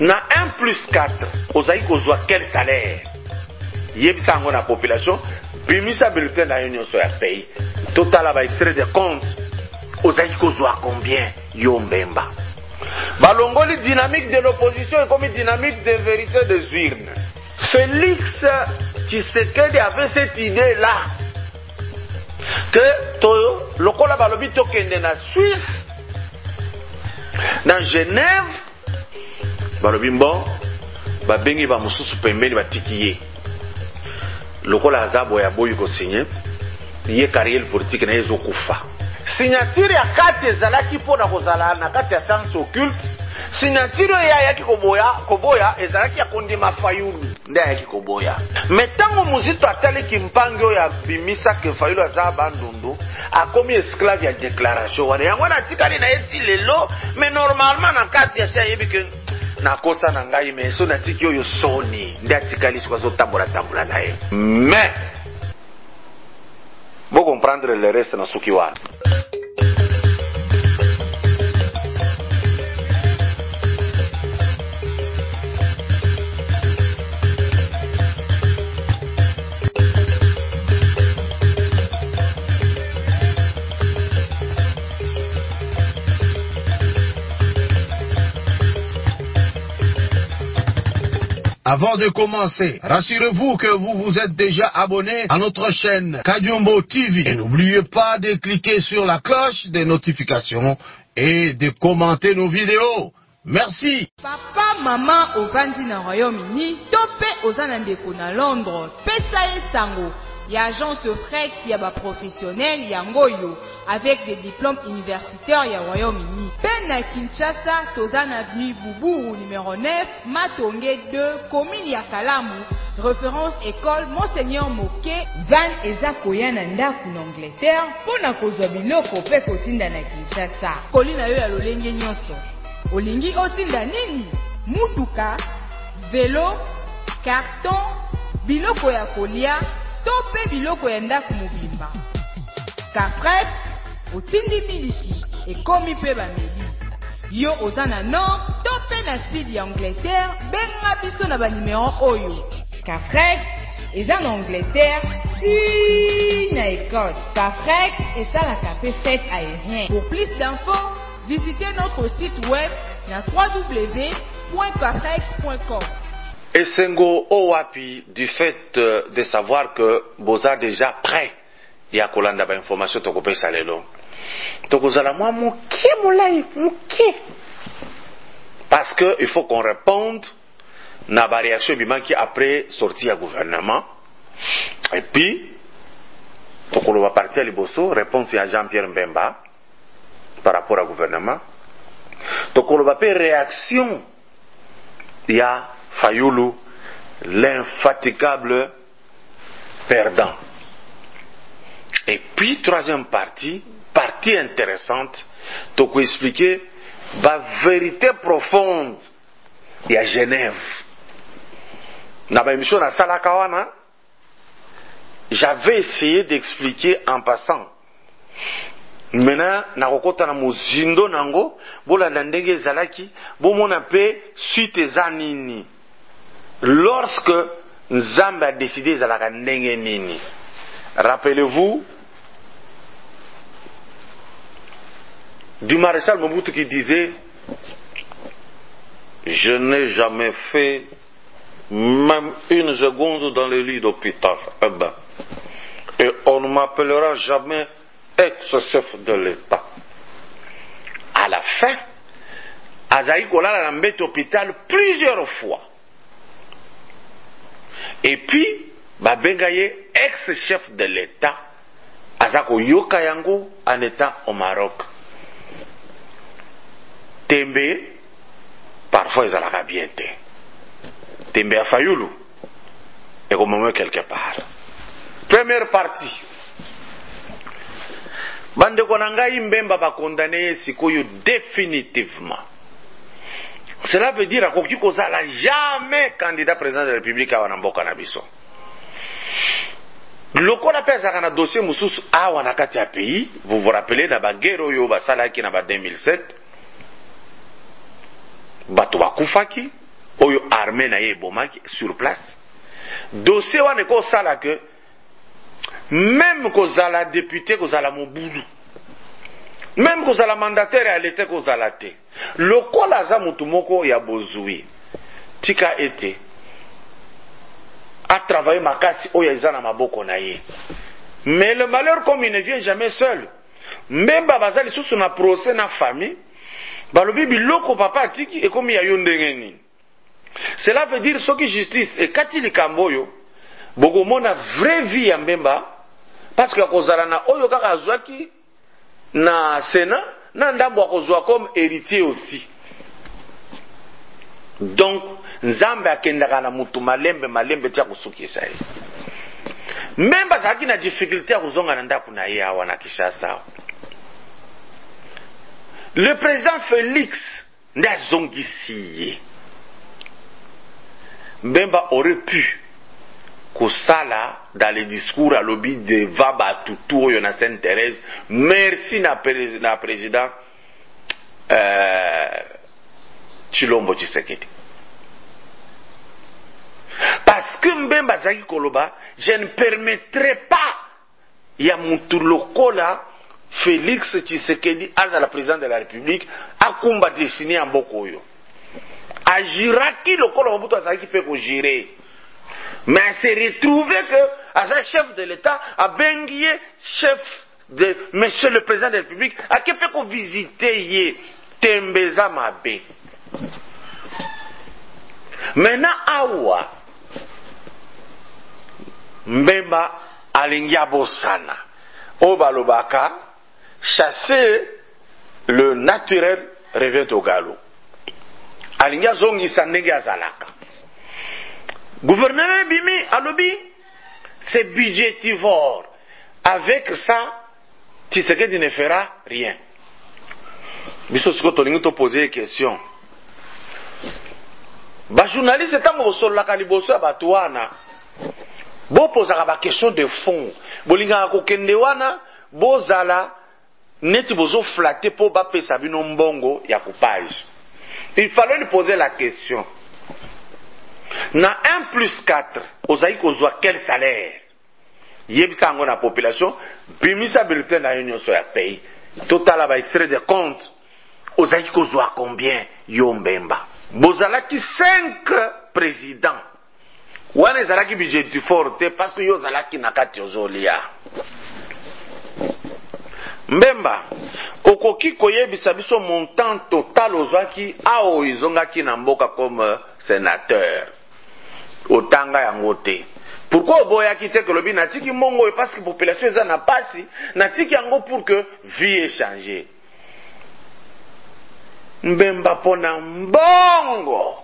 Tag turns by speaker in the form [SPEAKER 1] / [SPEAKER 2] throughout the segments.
[SPEAKER 1] na 1+4 ozali kozwa quel salaire yebisa yango na population bimisa bulletin na yo nyonso ya pays totala ba extrait de compte ozali kozwa combien yo mbemba balongoli dynamique de l'opposition et comme dynamique de vérité des urnes. Félix Tshisekedi avait cette idée là que to lokola balobi tokende na Suisse na Genève balobi bon babengi ba mususu pembeni batiki ye lokola azabo ya boyi ko signer ye carrière politique na yezo kufa signature ya kati ezalaki mpona kozala na kati ya science occulte signature ya yaki koboya ezalaki ya kondima Fayulu nde yaki koboya metango muzito ataleki mpango ya bimisa ke Fayulu aza bandundu akomi esclave ya déclaration wana yango na tikali na eti lelo mais normalement na kati ya sia yebi ke nakosa na ngai mais so na tiki oyo soni nde atikali siko azotambola na ye mais vous comprendre le reste na suki wana.
[SPEAKER 2] Avant de commencer, rassurez-vous que vous vous êtes déjà abonné à notre chaîne Kadiombo TV. Et n'oubliez pas de cliquer sur la cloche des notifications et de commenter nos vidéos. Merci.
[SPEAKER 3] Papa, maman, ovandi na Royaume-Uni, topé aux Anandeko na Londres, pesa sango. Il y a agence de fret, il y a professionnel, il y a ngoyo, avec des diplômes universitaires, il y a Royaume-Uni. Ben à Kinshasa, Tozan Avenue Boubou, numéro 9, Matongé 2, commune Yakalamu, référence école Monseigneur Moké, Van Eza Koyana Ndaku en Angleterre, Pona Kozwa Biloko pe kotinda na Kinshasa. Kolina yo ya lolenge nyonso. Olingi otinda nini? Mutuka, vélo, carton, biloko ya kolia, tope biloko ya ndaku mobimba. Kafret, otindi miliki, ekomi pe bameli. Yo ozana nord, tope na sud ya Angleterre, benga biso na ba numéro oyo. Kafret, eza na Angleterre, si na Écosse. Kafret, eza la kapé fête aérien. Pour plus d'infos, visitez notre site web na www.kafret.com.
[SPEAKER 1] Esengo Owapi, du fait de savoir que Boza déjà prêt, il y a kolanda ba information to kopé salelo. To kozala moi muké molai muké. Parce que il faut qu'on réponde na ba réaction bimanki après sortie à gouvernement. Et puis to koloba partir liboso réponse à Jean-Pierre Mbemba par rapport au gouvernement. To koloba pe réaction il y a Fayulu, l'infatigable perdant. Et puis, troisième partie intéressante, tu peux expliquer la vérité profonde. Il y a Genève. Dans ma émission à Salakawana, j'avais essayé d'expliquer en passant. Maintenant, nakokota na mozindo nango, bola ndenge zalaki, bomona pe suite zanini. Lorsque Nzambe a décidé zalaka ndenge nini. Rappelez-vous du maréchal Mobutu qui disait: je n'ai jamais fait même une seconde dans le lit d'hôpital. Et on ne m'appellera jamais ex-chef de l'État. À la fin, Azaï Kolala l'a mis hôpital plusieurs fois. Et puis, Babengaye, ex-chef de l'État, Azako Yokayango en état au Maroc. Tembe, parfois ils allaient bien. Tembe a Fayulu, et au moment quelque part. Première partie. Bande Konangai Mbemba va condamner Sikoyo définitivement. Cela veut dire que Koki Kozala jamais candidat président de la République à Wanamboka Nabiso. Loko na pesa kana dossier mususu awa na kati ya pays, vous vous rappelez na bagero yo basala ki na ba 2007. Bato bakufaki, oyo armée na ye bomaki sur place dossier wana ko sala que même kozala député kozala mobudu même kozala mandataire ya l'état kozala te lokola aza mutu moko ya bozui tika ete a travaillé makasi oyo eza na maboko na ye. Mais le malheur comme il ne vient jamais seul. Même baza lisusu na procès na famille balobi biloko papa atiki ekomi ya yo ndenge nini. Cela veut dire soki justice ekati likambo oyo bokomona vraie vie ya Mbemba parce que kozala na oyo kaka azwaki na Sénat na ndambo akozwa comme héritier aussi. Donc Nzambe akendaka na mutu malembe tia kusukisa ye. Mbemba zaki na difficulté ya kuzonga na ndako na ye awa na Kinshasa. Le président Félix nda zongisi ye. Mbemba aurait pu kosala dans les discours à lobby de Vaba Tutu oyo na Sainte-Thérèse merci na président Tshilombo Tshisekedi. Parce que Mbemba zaki koloba, je ne permettrai pas ya mutu lokola Félix Tshisekedi azala président de la République akumba destiné en mboko yo. Agiraki lokola mobutu azaki pe ko gérer. Mais c'est retrouvé que aza chef de l'État a bengié chef de monsieur le président de la République a kepe ko visiter ye tembeza mabe. Maintenant awa Mbemba alingi abosana o balobaka chasser le naturel revient au galop. Alingi azongisa ndenge azalaka. Gouvernement bimi alobi c'est budgétivore. Avec ça Tshisekedi ne fera rien. Biso siko tolingi to poser question. Ba journaliste tango bosolaka liboso ya bato wana bo posaka ba question de fond bolingaka kokende wana bozala neti bozo flatter po ba pesa bino mbongo ya coupage. Il fallait lui poser la question. Na 1+4 ozali kozwa quel salaire? Yebisa ngo na population bimisa bulletin na union so ya pays total ba extrait de compte ozali kozwa combien yo Mbemba? Bozalaki 5 présidents. Wana ezalaki budget du forte parce que yo zalaki nakati ozolia. Mbemba okoki koyebisa biso montant total ozwaki ao izongaki na mboka comme sénateur. Otanga yango te. Pourquoi oboyaki te que lobi natiki mongo parce que population eza na pasi natiki yango pour que vie échanger. Mbemba pona mbongo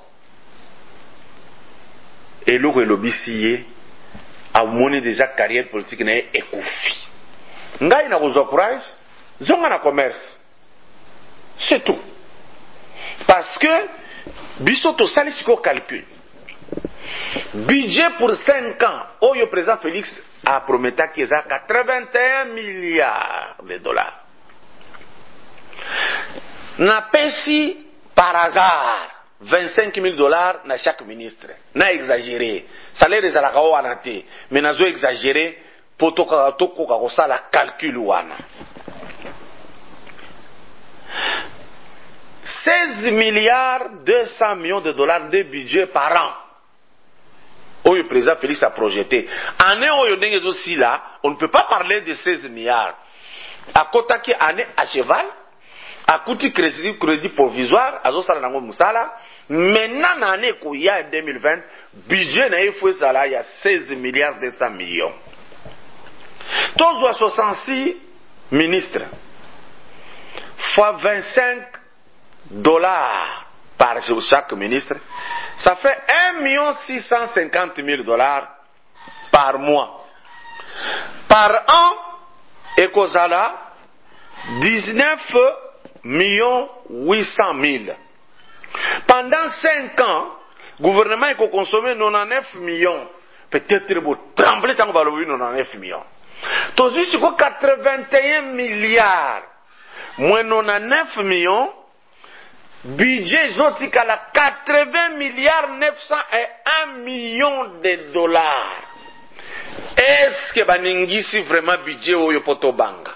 [SPEAKER 1] eloko elobisi ye amoni déjà carrière politique na ye ekufi. Ngai na kozwa courage zonga na commerce c'est tout. Parce que biso to sali siko calcul budget pour 5 ans oyo président Félix a prometaki eza 81 milliards de dollars. Na pesi par hasard 25 000 dollars na chaque ministre. Na exagéré. Salaire ezalaka wana te. Mais nazo exagéré po tokoka kosala calcul wana. 16 milliards 200 millions de dollars de budget par an. Oyo président Félix a projeté. Année oyo ndenge aussi là, on ne peut pas parler de 16 milliards. À kotaki année à cheval. Akuti crédit provisoire azosala nango musala maintenant na année ko ya 2020 budget na ifo sala ya 16 milliards 200 millions. Tozo 66 ministres fois 25 dollars par chaque ministre, ça fait 1 650 000 dollars par mois. Par an ekozala 19 800 000. Pendant 5 ans, le gouvernement a consommé 99 millions. Peut-être vous tremblez tant que vous avez 99 millions. Tout de suite, 81 milliards. Moins 99 millions. budget zotikala 80 milliards 901 millions de dollars. Est-ce que baningisi vraiment budget oyo poto banga?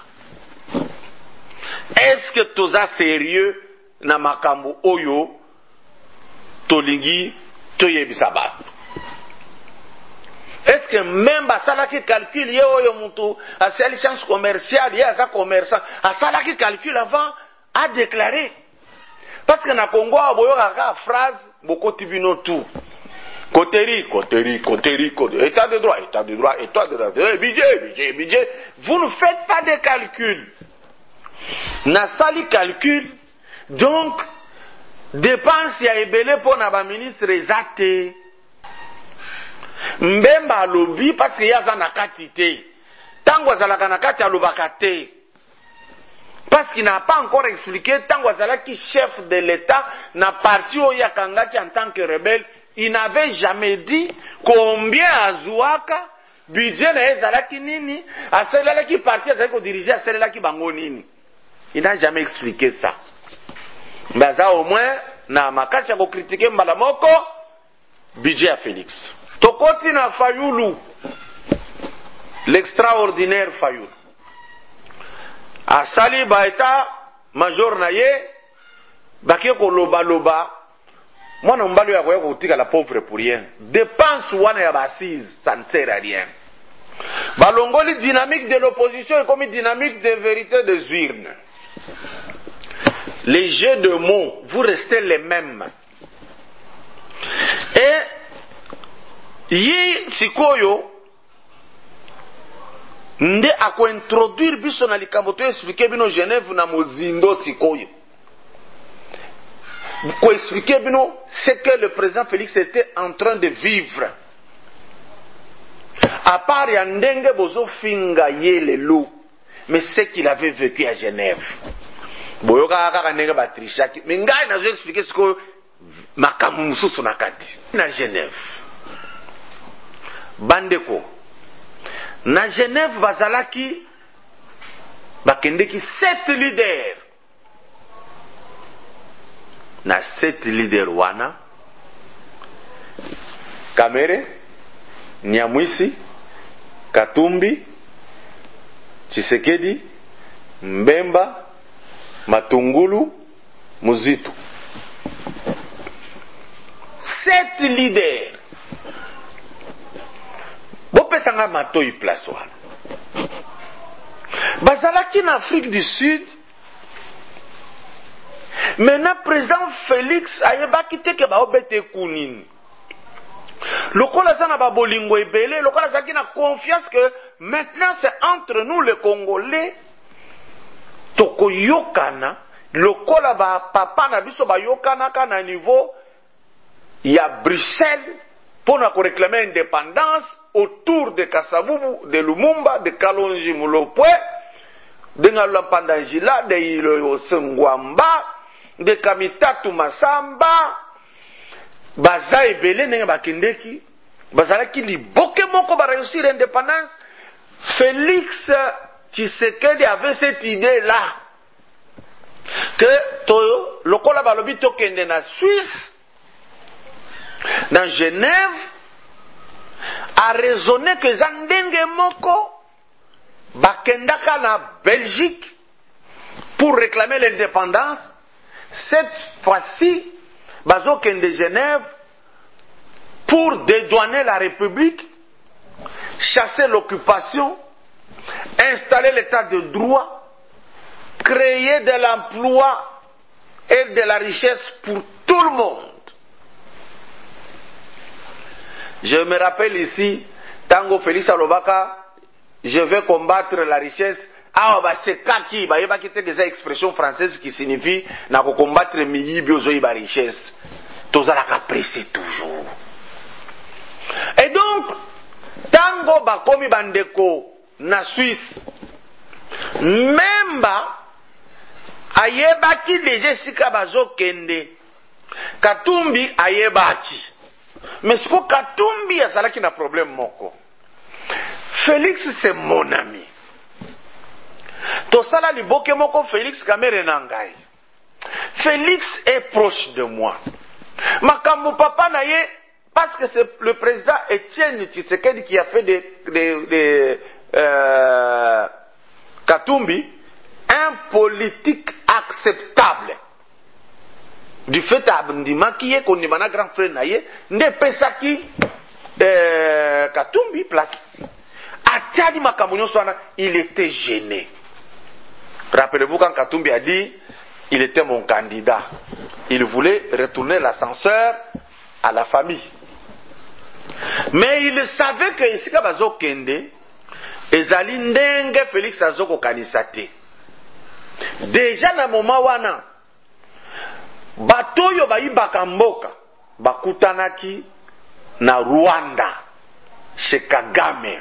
[SPEAKER 1] Est-ce que toza sérieux na makambo oyo tolingi toyebisa bato? Est-ce que même basalaki calcul ye oyo mutu asali chance commerciale ye aza commerçant asalaki calcul avant à déclarer? Parce que na Congo aboyokaka phrase bokoti bino tout. Coteri, état de droit, budget. Vous ne faites pas de calcul. Na sali calcul, donc, dépense ya ebele pour na ba ministre ezate. Mbemba alobi parce que yaza na katite. Tango azalaka na kati alobaka te. Parce qu'il n'a pas encore expliqué, tango azalaki chef de l'État, na parti oyo akangaki en tant que rebelle, il n'avait jamais dit combien azouaka, budget na ezalaki nini, asalelaki parti azalaki diriger asalelaki bango nini. Il n'a jamais expliqué ça. Mais ça au moins, na makasi ya ko critiquer mbala moko, budget à Félix. Tokoti na Fayulu, l'extraordinaire Fayulu. Asali baeta major na ye, bakie ko loba. Mwana mbalo ya koya kotika la pauvre pour rien. Dépense wana ya basise, ça ne sert à rien. Balongoli dynamique de l'opposition est comme une dynamique de vérité des urnes. Les jeux de mots, vous restez les mêmes. Et yi sikoyo nde ako introduire biso na likambo to expliquer bino Genève na mozindo sikoyo. Pour expliquer bino ce que le président Félix était en train de vivre. À part ya ndenge bozo finga ye lelo, mais ce qu'il avait vécu à Genève. Boyoka kaka ndenge batrishaki. Mais ngai nazo expliquer ce que makamu mususu nakati na Genève. Bandeko. Na Genève bazalaki bakendeki 7 leaders. Na 7 leaders wana Kamere, Nyamwisi, Katumbi, Tshisekedi, Mbemba, Matungulu, Muzitu. 7 leaders. Bopesanga matoi place wana. Bazalaki en Afrique du Sud. Maintenant, président Félix ayeba kite ke ba obete kunini. Lokola sana ba bolingo ebele, lokola zaki na confiance que maintenant c'est entre nous les Congolais. Toko yokana, lokola ba papa na biso ba yokana ka na niveau ya Bruxelles pour na réclamer indépendance autour de Kasavubu, de Lumumba, de Kalonji Mulopwe, de Ngalampandajila, de Iloyo Sengwamba, de Kamitatu Masamba, baza ebele nenga bakendeki, bazalaki liboke moko ba réussir l'indépendance. Félix Tshisekedi avait cette idée-là que Toyo, lokola balobi tokende na Suisse, dans Genève, a raisonné que Zandenge Moko bakendaka na Belgique pour réclamer l'indépendance. Cette fois-ci, bazokende de Genève pour dédouaner la République, chasser l'occupation, installer l'état de droit, créer de l'emploi et de la richesse pour tout le monde. Je me rappelle ici, Tango Félix Alobaka, je vais combattre la richesse. Ah, bah c'est kaki, bah il va quitter des expressions françaises qui signifient na ko combattre miyi biozo ba richesse. Toza la caprice toujours. Et donc, Tango ba komi bandeko na Suisse, même ba ayebaki déjà sika bazo kende. Katumbi ayebaki. Mais ce que Katumbi a ça qui n'a problème moko. Félix c'est mon ami. To sala liboke moko Félix Kamere nangai. Félix est proche de moi. Makambo papa naye, parce que c'est le président Etienne Tshisekedi qui a fait de Katumbi un politique acceptable. Du fait abndima qui est qu'on a grand frère naye, ne pesaki Katumbi place. Atiadi makambo nyoswana, il était gêné. Rappelez-vous quand Katumbi a dit il était mon candidat. Il voulait retourner l'ascenseur à la famille. Mais il savait que ici bazo kende ezali ndenge Félix azoko kanisate. Déjà na moment wana batoyo bayibaka mboka bakutanaki na Rwanda chez Kagame.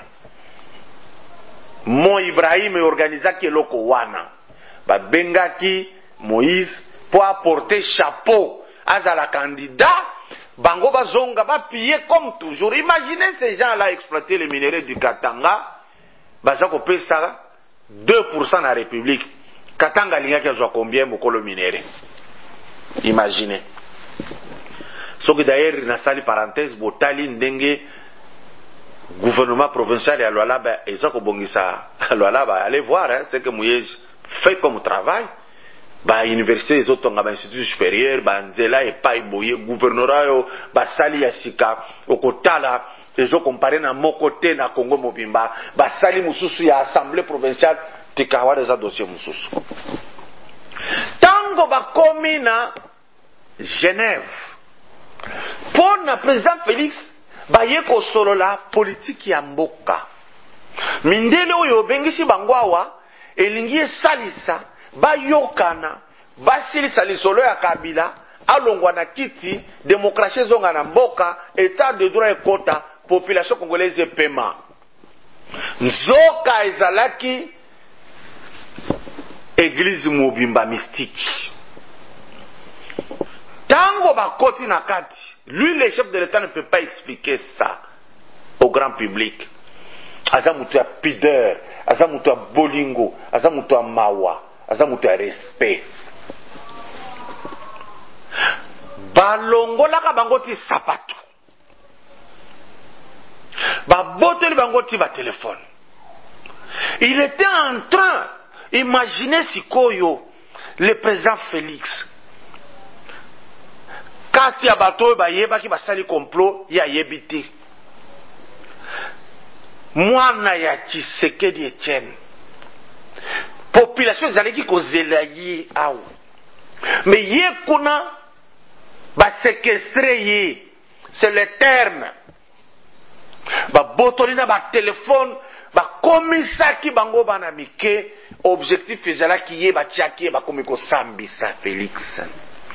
[SPEAKER 1] Mon Ibrahim organisaki eloko wana. Bengaki Moïse pour apporter chapeau à la candidat. Bango bazonga ba piller comme toujours. Imaginez ces gens-là exploiter les minéraux du Katanga. Bazako pesa 2% na République. Katanga lingaki azwa combien mokolo minéraux? Imaginez. Ce que d'ailleurs na sali parenthèse botali ndenge gouvernement provincial ya Lualaba ezako bongisa Lualaba allez voir hein, c'est que Mouyej fait comme travail. Ba université les autres ba institut supérieur ba nzela et pas boye gouvernorat yo ba sali ya sika okotala ezo comparer na mokote na Congo mobimba ba sali mususu ya assemblée provinciale tikawa des dossiers mususu tango ba komi na Genève pour na président Félix ba yeko solo la politique ya mboka mindele oyo bengisi bangwawa elingi salisa bayokana basilisa lisolo ya Kabila alongwa na kiti démocratie zonga na mboka état de droit ekota population congolaise paiement nzoka ezalaki église mobimba mystique tango bakoti na kati lui le chef de l'état ne peut pas expliquer ça au grand public. Aza mutu ya pudeur, aza mutu ya bolingo, aza mutu ya mawa, aza mutu ya respect. Balongolaka bangoti sapato. Baboteli bangoti ba téléphone. Il était en train, imaginez sikoyo, le président Félix. Kati ya bato bayebaki basali complot ya yebite. Mwana ya Tshisekedi Etienne. Population ezalaki kozela ye awu. Mais ye kuna ba séquestré ye. C'est le terme. Ba botolina ba téléphone ba komisaki bango bana mike objectif ezalaki ye ba tiaki ba komiko sambisa Félix.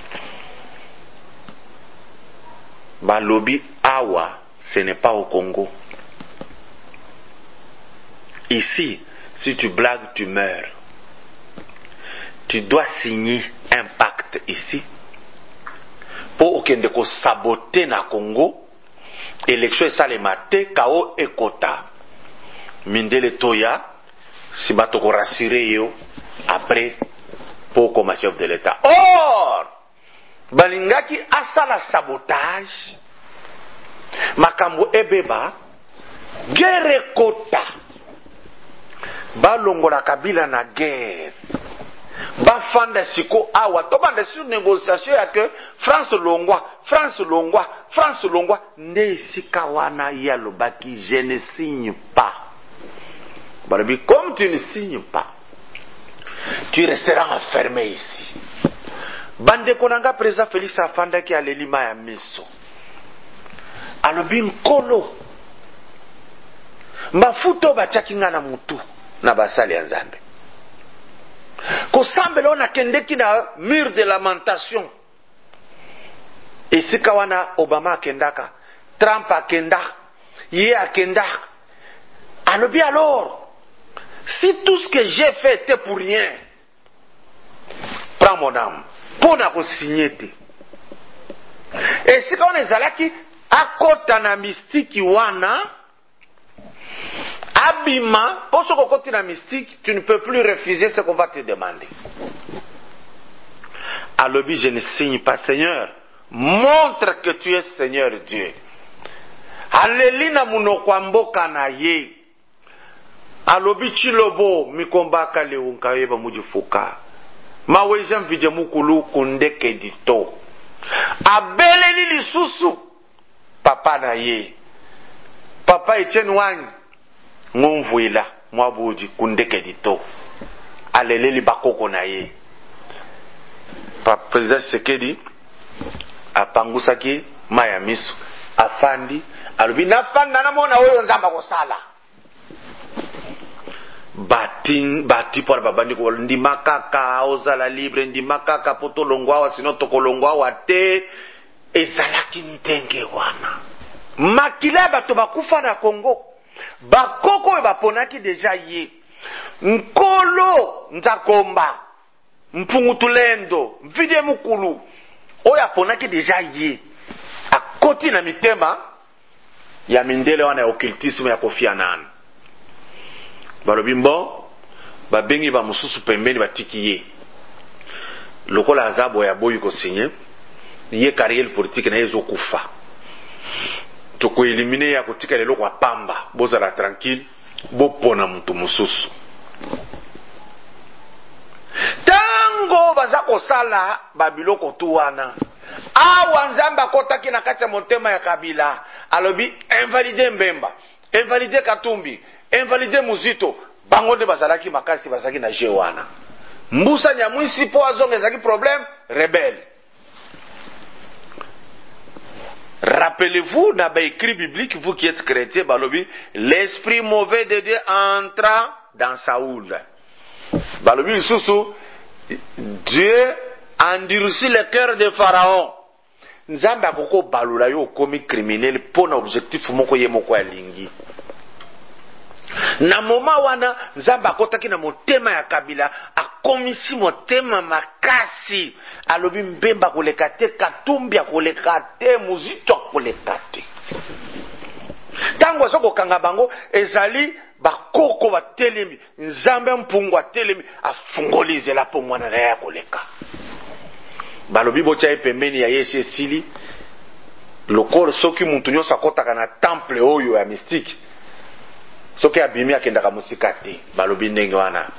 [SPEAKER 1] Ba lobby awa, ce n'est pas au Congo. Ici, si tu blagues, tu meurs. Tu dois signer un pacte ici pour aucun de saboter na Congo. Élection ça les maté, KO et Kota. Mindele Toya, si batoko rassurer yo après pour comme chef de l'État. Or, balingaki asala sabotage. Makambo ebeba, guerre Kota. Balongola Kabila na guerre. Bafanda siko awa. Tobanda sur négociation ya que France Longwa. Nde sika wana ya lobaki, je ne signe pas. Barabi, comme tu ne signes pas, tu resteras enfermé ici. Bande konanga président Félix afanda ki alelima ya miso. Alobi nkolo. Mafuto batiaki nga na mutu. Na basali ya Nzambe. Kosambela ona kendeki na mur de lamentation. Esika wana Obama akendaka, Trump akenda, ye akenda. Alobi alors, si tout ce que j'ai fait était pour rien, prends mon âme. Pour na ko signer te. Esika wana ezalaki akota na mystiki wana. Abima, pour ce côté la mystique, tu ne peux plus refuser ce qu'on va te demander. alobi je ne signe pas. Seigneur, montre que tu es Seigneur Dieu. Aleli na munoko mboka na ye. Alobi chilobo mikombaka leunka yeba mujifuka. Maweza mvije mukulu kundeke dito. Abeleli lisusu papa na ye. Papa Etienne Wang ngomvuila mwabuji kundeke dito. Aleleli bakoko na ye. Président Sekedi apangusaki maya miso afandi alobi nafanda na mona oyo nzamba kosala bati pour babandi ko ndima kaka ozala libre ndima kaka poto longwa sino tokolongwa wate ezalaki ntenge wana makila bato bakufa na Congo bakoko baponaki deja ye nkolo nzakomba Mpungutulendo, mvide mukulu, oya ponaki deja ye, akoti na mitema, ya mindele wana ya okiltisme ya Kofi Annan. Balobimbo, babengi ba mususu pembeni batiki ye. Lokola azabo ya boyi ko sinye, ye carrière politique na yezo kufa. Toko elimine ya kotika lelo kwa pamba, boza la tranquille, bo pona mtu mususu. Tango baza kosala babiloko tu wana awa nzamba kotaki na kati ya motema ya Kabila alobi invalide Mbemba, invalide Katumbi, invalide Muzito, bango nde bazalaki makasi bazaki na je wana mbusa nyamwisi po azonga ezaki problème rebelle. Rappelez-vous na ba écrit biblique, vous qui êtes chrétien, balobi l'esprit mauvais de Dieu entra dans Saoul. Balobi susu Dieu endurcit le cœur de Pharaon. Nzamba koko balula yo komi criminel pona objectif moko ye moko alingi. Na moma wana nzamba kotaki na motema ya Kabila akomisi motema makasi alobi Mbemba koleka te, Katumbi koleka te, Muzito koleka te. Tango soko kanga bango ezali bakoko batelemi nzambe mpungwa telemi afungolize la po mwana na ya koleka balobi bocha epembeni ya Yesu esili lokolo soki muntu nyonso akotaka na temple oyo ya mystique soki abimi akendaka musika te balobi ndenge wana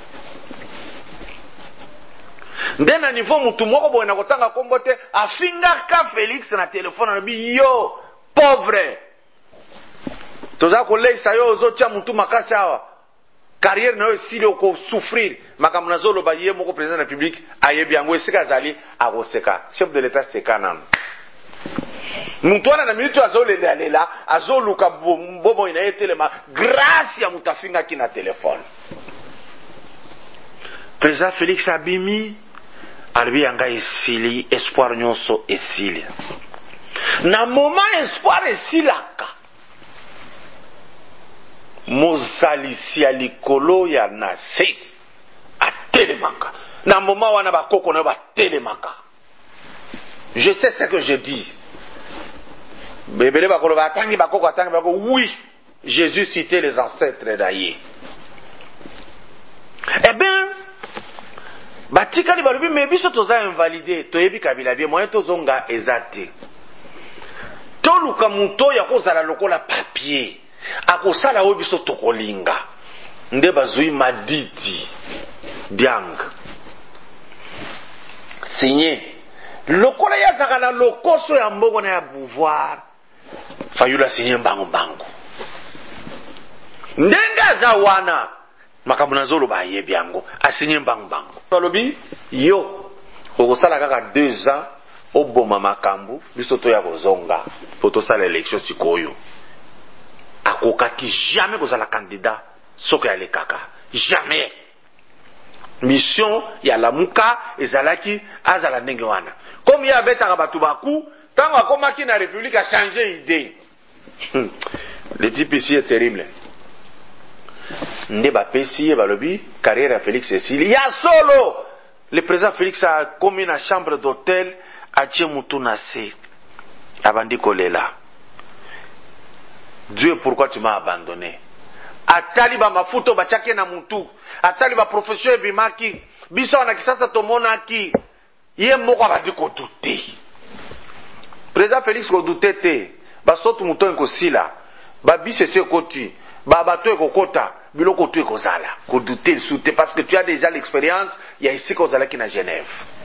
[SPEAKER 1] ndena niveau muntu moko boye na kotanga kombo te afingaka Félix na telefone alobi yo pauvre toza koleisa yo ozotia mutu makasi awa carrière na yo esili oko souffrir makambo nazoloba ye moko président de la République ayebi yango esika azali akoseka chef de l'état seka nano mutu wana na minute azolelela azoluka bomo ina ye telema grâce ya mutu afingaki na telefone président Félix abimi alobi yanga esili espoir nyonso esili na moment espoir esilaka mozalisi ya likolo ya nase atelemaka na moma wana bakoko na batelemaka. Je sais ce que je dis. Bebele bakolo batangi bakoko atangi bakoko oui, Jésus citait les ancêtres d'Aïe. Eh bien batikali balobi mais biso toza invalidé toyebi Kabila bien moyen tozonga ezate toluka muto ya kozala lokola papier akosala oyo biso tokolinga nde bazui maditi biang signé lokola ya zakala lokoso ya mbongo na ya pouvoir fayula signé mbango ndenga za wana makambo nazolo ba yebi yango asigné mbango balobi yo okosala kaka 2 ans oboma makambo biso to ya kozonga poto sala élection sikoyo akokaki jamais kozala candidat soko ya lekaka jamais mission ya lamuka ezalaki azala ndenge wana comme ya betaka batu baku tango akomaki na république a changé idée. Le type ici est terrible. Nde bapesi balobi carrière ya Félix esili ya solo. Le président Félix a commis na chambre d'hôtel a mutu na se abandi kolela. Dieu, pourquoi tu m'as abandonné? Atali ba mafuto bachake na mutu, atali ba professeur bimaki, biso na kisasa tomona ki Yé moko abandi ko douter. Président Félix ko douter te. Ba sotu muto ko sila. Ba bisese ko tu. Ba bato ko kota. Biloko tu ko zala. Ko douter soute parce que tu as déjà l'expérience. Il y a ici ko zala ki na Genève.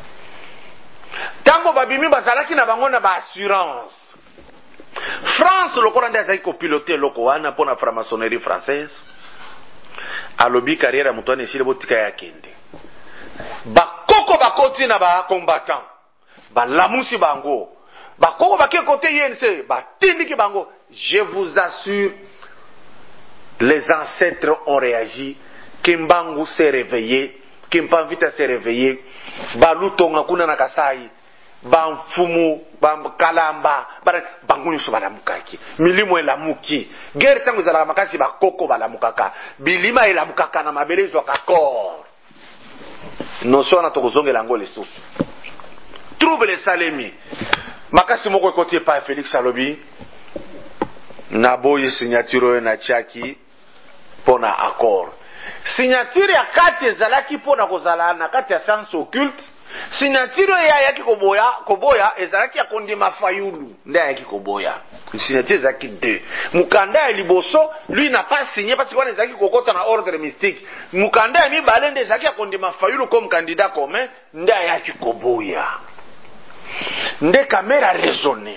[SPEAKER 1] Tango babimi bazalaki na bango na ba assurance. France lokola nde azali ko piloter loko wana pona franc-maçonnerie française. Alobi carrière muto ne sile botika ya kende. Bakoko bakoti na ba combattant. Ba lamusi bango. Bakoko baké côté INC, ba tindiki bango. Je vous assure, les ancêtres ont réagi. Kimbangu s'est réveillé. Kimpamvita s'est réveillé. Balutonga kuna na Kasai. Bamfumu, Kalamba, Banguni Subalamukaki. Milimo elamuki. Guerre tangu zala makasi bakoko balamukaka. Bilima elamukaka na mabele zo kakor. Noso na tokozonge lango lesusu. Trouble les salemi. Makasi moko ekotie pa Félix Alobi. Naboyi signature na Tchaki pona accord. Signature ya kati ezalaki pona kozala na kati ya science occulte. Signature ya yaki koboya ezalaki ya kondima Fayulu. Nde yaki koboya. Signature ezalaki 2. Mukanda ya liboso, lui n'a pas signé parce qu'on ezalaki kokota na ordre mystique. Mukanda ya mibale nde ezalaki ya kondima Fayulu comme candidat commun, nde yaki koboya. Nde kamera raisonné.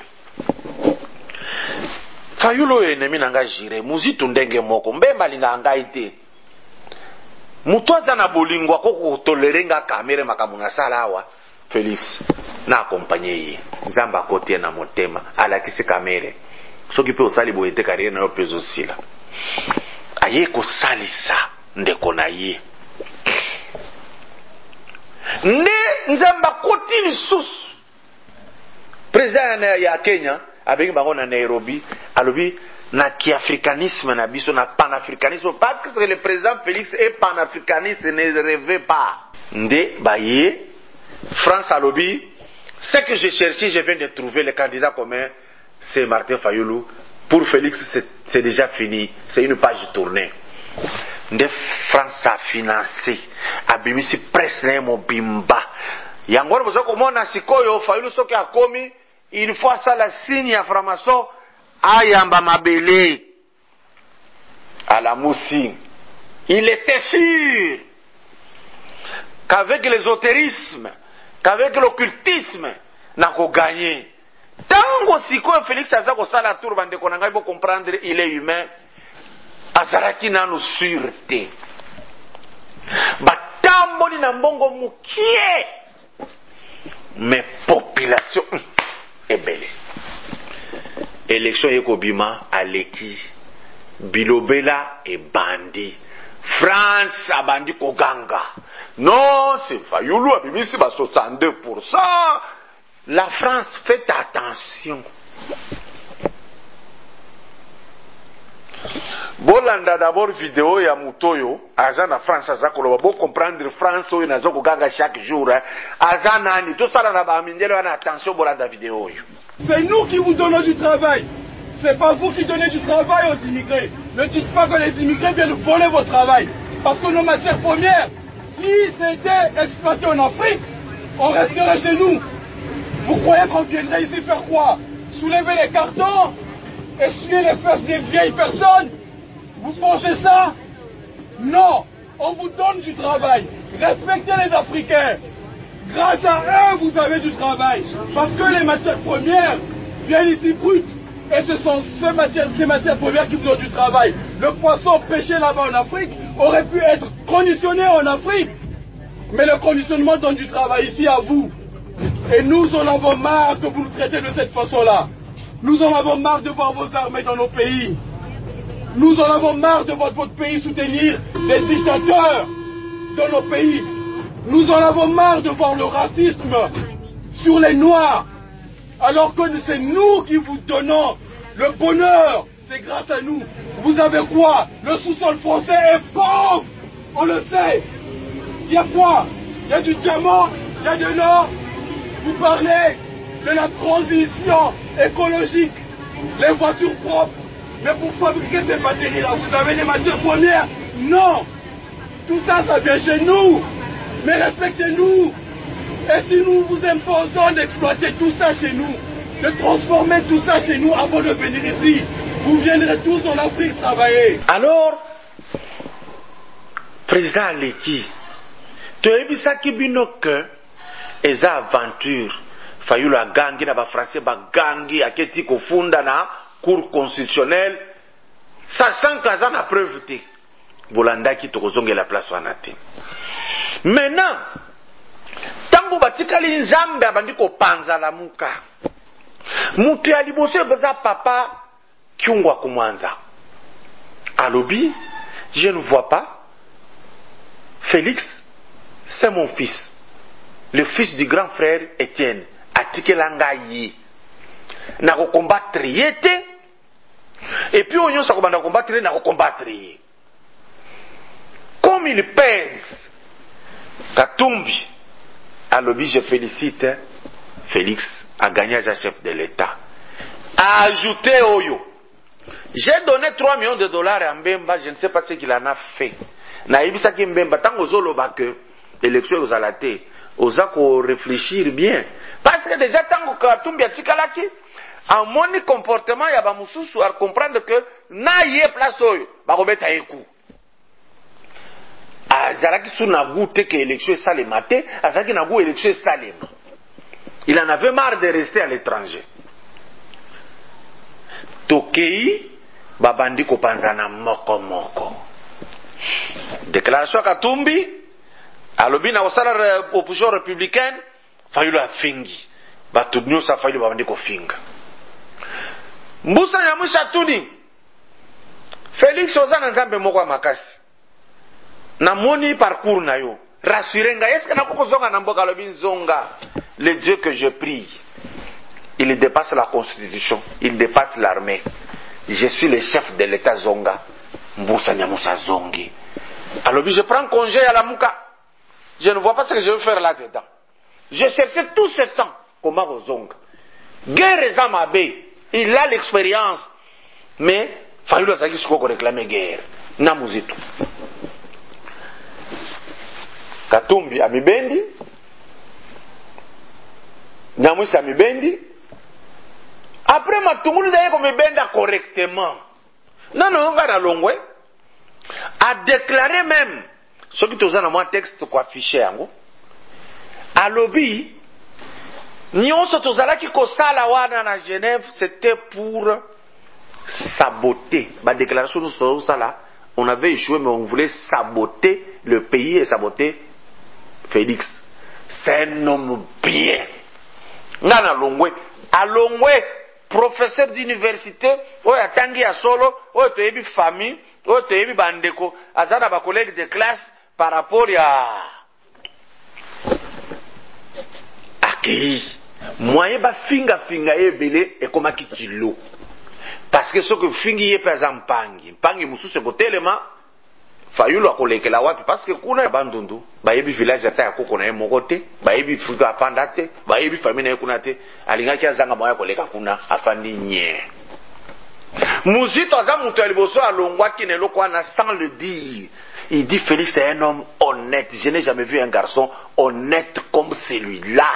[SPEAKER 1] Fayulu ennemi nanga jire, muzitu ndenge moko, mbemba linga ngai te. Mutoza na bolingwa koko tolerenga kamera makamuna salawa. Félix na accompagner Nzamba kotie na motema ala kisi kamera. Soki pe osali boyete carrière na yo pezo sila. Aye ko salisa ndeko na ye. Ne Nzamba koti lisusu. Président ya Kenya avec bango na Nairobi alobi na kiafricanisme na biso na panafricanisme parce que le président Félix est panafricaniste, ne rêvez pas. Nde baye France alobi ce que je cherchais, je viens de trouver le candidat commun, c'est Martin Fayulu. Pour Félix c'est déjà fini, c'est une page tournée. Nde France a financé abimisi presse na mobimba yango bozo komona sikoyo Fayulu soki akomi il faut ça la signe ya franc-maçon ayamba mabele à la moussi. Il était sûr qu'avec l'ésotérisme, qu'avec l'occultisme n'a qu'au gagner. Tango sikoyo Félix aza ko sala tour bande konanga bo comprendre il est humain. Azaraki nanu sûreté. Batamboli na mbongo mukie. Mais population est belle. Élection Yekobima Aleki Bilobela et Bandi. France a bandi Koganga. Non, c'est Fayulu a bimi si ba 62%. La France, faites attention. Bolanda d'abord vidéo ya Mutoyo, Azan na France azakolo bo comprendre France oyo nazoko gaga chaque jour. Azan nani tout ça na ba mindelo na attention bolanda vidéo yo.
[SPEAKER 4] C'est nous qui vous donnons du travail. C'est pas vous qui donnez du travail aux immigrés. Ne dites pas que les immigrés viennent voler votre travail. Parce que nos matières premières, si c'était exploité en Afrique, on resterait chez nous. Vous croyez qu'on viendrait ici faire quoi? Soulever les cartons? Essuyer les fesses des vieilles personnes? Vous pensez ça? Non, on vous donne du travail. Respectez les Africains. Grâce à eux, vous avez du travail. Parce que les matières premières viennent ici brutes. Et ce sont ces matières premières qui vous donnent du travail. Le poisson pêché là-bas en Afrique aurait pu être conditionné en Afrique. Mais le conditionnement donne du travail ici à vous. Et nous en avons marre que vous nous traitez de cette façon-là. Nous en avons marre de voir vos armées dans nos pays. Nous en avons marre de voir votre pays soutenir des dictateurs dans nos pays. Nous en avons marre de voir le racisme sur les Noirs. Alors que c'est nous qui vous donnons le bonheur. C'est grâce à nous. Vous avez quoi? Le sous-sol français est pauvre. On le sait. Il y a quoi? Il y a du diamant, il y a de l'or. Vous parlez de la transition écologique, les voitures propres. Mais pour fabriquer ces batteries-là, vous avez des matières premières? Non. Tout ça, ça vient chez nous. Mais respectez-nous. Et si nous vous imposons d'exploiter tout ça chez nous, de transformer tout ça chez nous avant de venir ici, vous viendrez tous en Afrique travailler.
[SPEAKER 1] Alors, président Leki, tu as vu ça qui bino que les aventures, fayu la gangi na ba français ba gangi aketi ko funda na cour constitutionnelle, ça sans kaza na preuve te. Bolanda ki to kozonge la place wana te. Maintenant, tango batikali nzambe abandi ko panza la muka. Mutu ya liboso beza papa kiungwa kumwanza. Alobi, je ne vois pas. Félix, c'est mon fils. Le fils du grand frère Étienne. Atikelanga yi. Na ko combattre yete. Et puis on sa komanda combattre na ko combattre yi. Comme il pèse. Katumbi. Alobi, je félicite Félix a gagné à chef de l'État. A ajouté Oyo. J'ai donné 3 millions de dollars à Mbemba, je ne sais pas ce qu'il en a fait. Naïbisa ki Mbemba, tant que ba que l'élection aux alaté, aux a qu'on réfléchir bien. Parce que déjà, tant que Katumbi a tikalaki, en mon comportement, il y a Bamoussousou à comprendre que na yé place Oyo, Barobeta Ekou. Azaraki sou na goûté que l'élection est salée maté, Azaraki na goûté l'élection est salée. Il en avait marre de rester à l'étranger. Tokei, babandi ko panzana moko moko. Déclaration Katumbi, alobi na osala opposition républicaine, fayulu afingi. Batudnyo sa fayulu babandi ko finga. Mbusa nyamusha tuni. Félix ozana nzambe moko makasi. Na moni parcours na yo. Rassurenga, est-ce que na koko zonga na mboka alobi nzonga? Le Dieu que je prie, il dépasse la constitution, il dépasse l'armée. Je suis le chef de l'État Zonga. Mboussa Nyamusa Zongi. Alors je prends congé à la Mouka. Je ne vois pas ce que je veux faire là-dedans. Je cherchais tout ce temps comment au Zonga. Guerre et Zamabé, il a l'expérience. Mais, il faut qu'il réclame guerre. Namuzitu. Katumbi Amibendi. Nyamusa Mibendi. Après Matungulu d'ailleurs comme Mibenda correctement. Non, on va dans l'ongwe. A déclaré même, ce qui est dans mon texte quoi affiché yango. A lobby, nyonso tozala ki kosala wana na Genève, c'était pour saboter. Ma déclaration nous sur ça là, on avait échoué mais on voulait saboter le pays et saboter Félix. C'est un homme bien. Ngana longwe, a longwe professeur d'université, oya tangi ya solo, oya toyebi famille, oya toyebi bandeko, azana ba collègue de classe par rapport ya akei. Moyen ba finga ebele e koma kilo. Parce que ce que fingi ye pesa mpangi mususu kotelema fayulu akolekela wapi parce que kuna bandundu bayebi village ata ya koko na ye mokote bayebi fuga apanda te bayebi famille na ye kuna te alingaki azanga moya koleka kuna afandi nye muzito aza mutu ya liboso alongwaki na eloko wana sans le dire. Il dit Félix est un homme honnête. Je n'ai jamais vu un garçon honnête comme celui-là.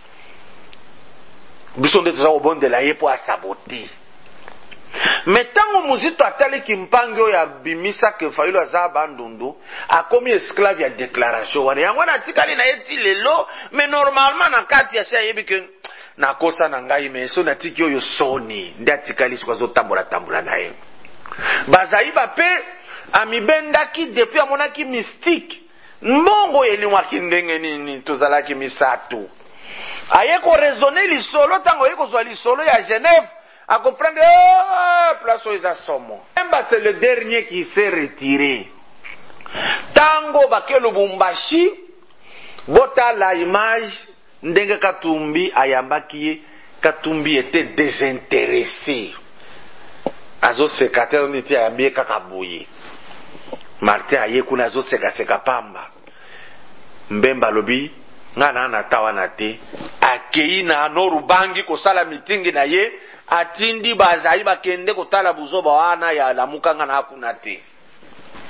[SPEAKER 1] Biso nde toza kobonde la ye po asaboter. Mais tant que Muzito a tel qui mpangi oyo abimisa ke fayulu aza bandundu akomi esclave ya déclaration wana yango na tikali na yeti lelo mais normalement na kati ya sha yebi ke na kosa na ngai mais so na tiki oyo soni ndi atikali sikwazo tambola na ye bazai ba pe amibendaki depuis amonaki mystique mbongo elingwaki ndenge nini tozalaki misato aye ko raisonner lisolo tango ye ko zwa lisolo ya Genève à comprendre, place où ils assomment. C'est le dernier qui s'est retiré. Tango Baké Lubumbashi, bota la image, Ndenge Katumbi, Ayambaki, Katumbi était désintéressé. Azo secrétaire n'était à bien Kakabouye. Martin Ayekuna Azo Sekapamba. Mbemba Lobi, Nana Tawanate, Akei na Norubangi, Kosala meeting na ye, atindi bazali bakende kotala buzoba wana ya lamukanga na hakuna te.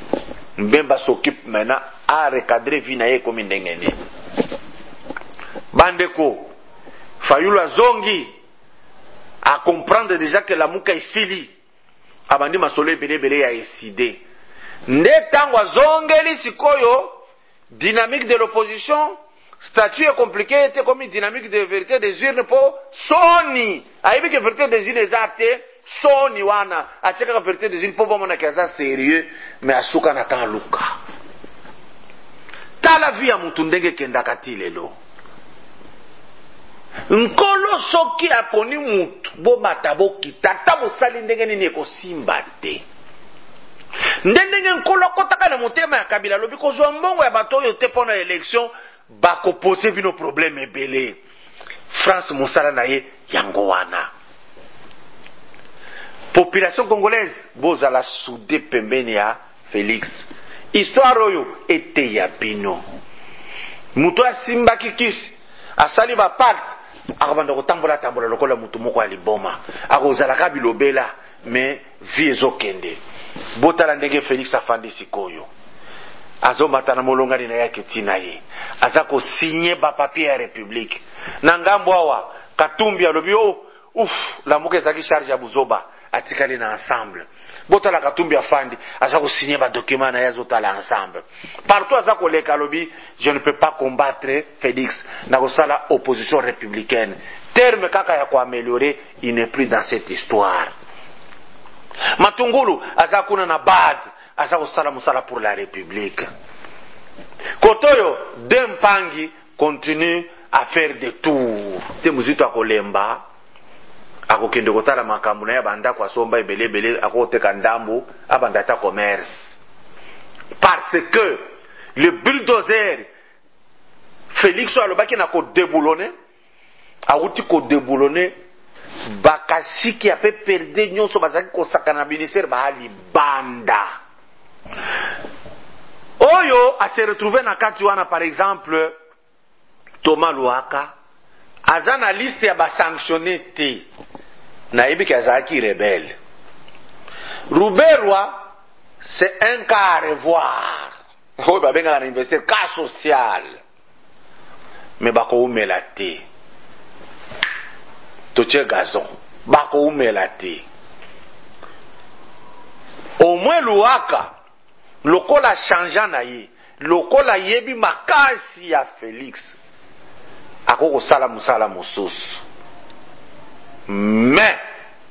[SPEAKER 1] Mbemba s'occupe maintenant à recadrer vie na ye comme ndengeni. bandeko Fayulu azongi à comprendre déjà que la muka esili abandi masolo ebele ya eside nde tango azongeli sikoyo dynamique de l'opposition statut est compliqué était comme une dynamique de vérité des urnes po soni aibi que vérité des urnes ezate soni wana acheka vérité des urnes po bomona kaza sérieux mais asuka na kan luka tala vie ya mutu ndenge kendaka ti lelo nkolo soki aponi mutu bobata bokita ata bosali ndenge nini ekosimba te ndenge nkolo akotaka na motema ya Kabila lobi kozwa mbongo ya bato oyo te mpona élection bakopose bino problème ebele France mosala na ye yango wana population congolaise bozala soudé pembeni ya Félix histoire oyo ete ya bino mutu asimbaki kisi asali bapacte akabanda kotambola lokola mutu moko ya liboma akozalaka bilobela mais vie ezokende botala ndenge Félix afandi sikoyo azomata na molongani na yake tina ye aza kosinye bapapier ya république na ngambo awa Katumbi alobi lamuka ezaki charge ya buzoba atikali na ensemble botala Katumbi afandi aza kosinye badocument na ye azotala ensemble partout aza koleka alobi je ne peux pas combattre Félix na kosala opposition républicaine terme kaka ya koaméliorer il n'est plus dans cette histoire Matungulu aza kuna na bad aza kosala musala pour la République Kotoyo Dempangi continue à faire des tours te muzito akolemba akokende kotala makambo na ya banda kwa somba ebele akoteka ndambo abanda ta commerce parce que le bulldozer Félix alobaki na ko déboulonner awuti ko déboulonner bakasiki ape perde nyonso bazaki kosakana ministère bahali banda oyo a se retrouver na kati wana par exemple Thomas Luaka aza na liste ya basanctionné te na yebi ki azaki rebelle Ruberwa c'est un cas à revoir oyo babenga na université cas social mais bako umela te toche gazon bako umela te au moins Luaka lokola changea na ye lokola yebi makasi ya Félix akoko sala musala mosusu mais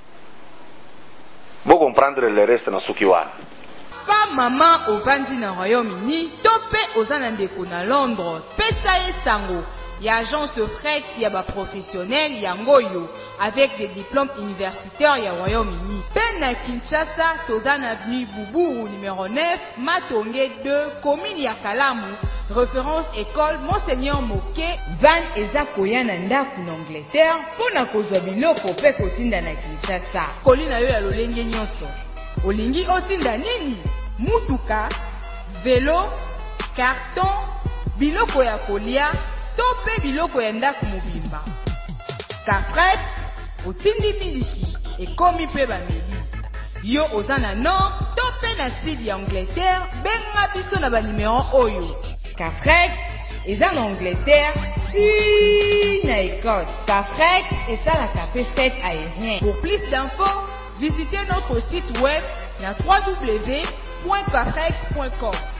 [SPEAKER 1] vous comprendre le reste na suki wana
[SPEAKER 3] pa mama ovandi na Royaume-Uni to pe ozana ndeko na Londres pesa ye sango ya agence de fret ya ba professionnel yango yo avec des diplômes universitaires ya Royaume-Uni. Pe na Kinshasa tozana avenue Boubou numéro 9 Matonge 2 commune ya Kalamu référence école Monseigneur Moke van eza koya na ndaku na Angleterre pona kozwa biloko pe kotinda na Kinshasa. Kolina yo ya lolenge nyonso. Olingi otinda nini? Mutuka, vélo, carton, biloko ya kolia, to pe biloko ya ndaku mobimba. Kafret, otindi miliki, ekomi pe bameli. Yo ozana nord, to pe na sud ya Angleterre, benga biso na ba numéro oyo. Kafret, eza na Angleterre, si na Écosse. Kafret, esalaka pe fête aérien. Pour plus d'infos, visitez notre site web na www.kafret.com.